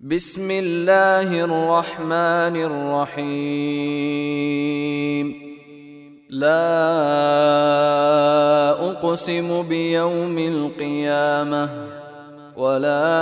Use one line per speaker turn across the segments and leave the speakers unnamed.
بسم الله الرحمن الرحيم. لا أقسم بيوم القيامة ولا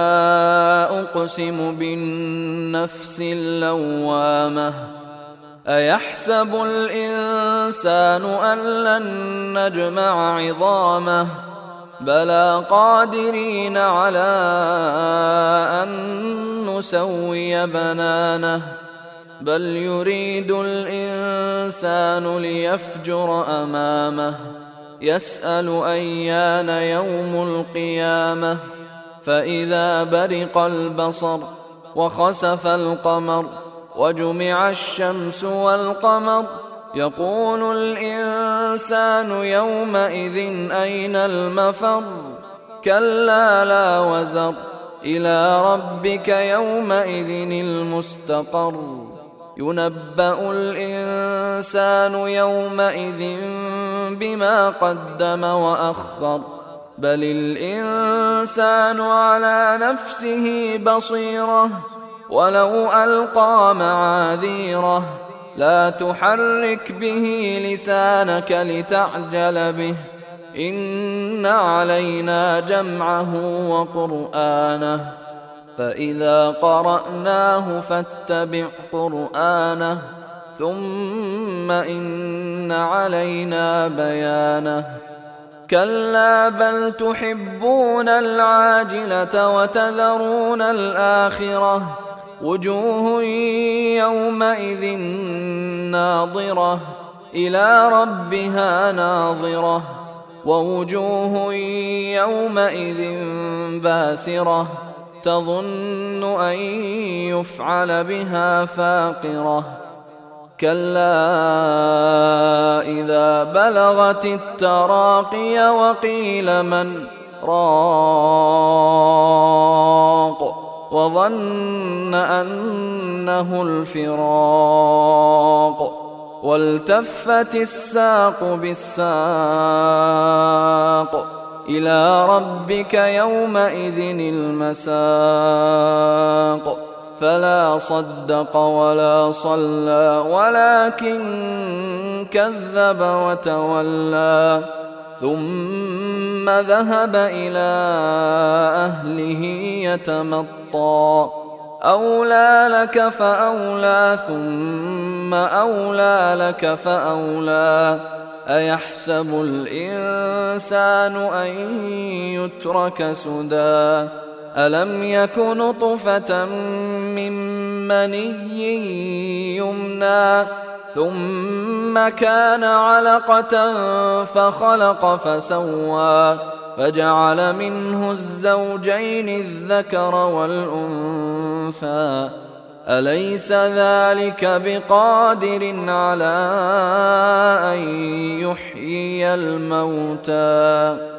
أقسم بالنفس اللوامة. أيحسب الإنسان أن لن نجمع عظامه بلى قادرين على أن نسوي بنانه بل يريد الإنسان ليفجر أمامه يسأل أيان يوم القيامة فإذا برق البصر وخسف القمر وجمع الشمس والقمر يقول الإنسان يومئذ أين المفر كلا لا وزر إلى ربك يومئذ المستقر ينبأ الإنسان يومئذ بما قدم وأخر بل الإنسان على نفسه بصيرة ولو ألقى معاذيره لا تحرك به لسانك لتعجل به إن علينا جمعه وقرآنه فإذا قرأناه فاتبع قرآنه ثم إن علينا بيانه كلا بل تحبون العاجلة وتذرون الآخرة وجوه يومئذ ناظرة إلى ربها ناظرة ووجوه يومئذ باسرة تظن أن يفعل بها فاقرة كلا إذا بلغت التراقي وقيل من راق وظن أنه الفراق والتفت الساق بالساق إلى ربك يومئذ المساق فلا صدق ولا صلى ولكن كذب وتولى ثم ذهب إلى أهله يتمطى أولى لك فأولى ثم أولى لك فأولى أيحسب الإنسان أن يترك سدى ألم يك نطفة من مني يمنى ثم كان علقة فخلق فسوى فجعل منه الزوجين الذكر والأنثى أليس ذلك بقادر على أن يحيي الموتى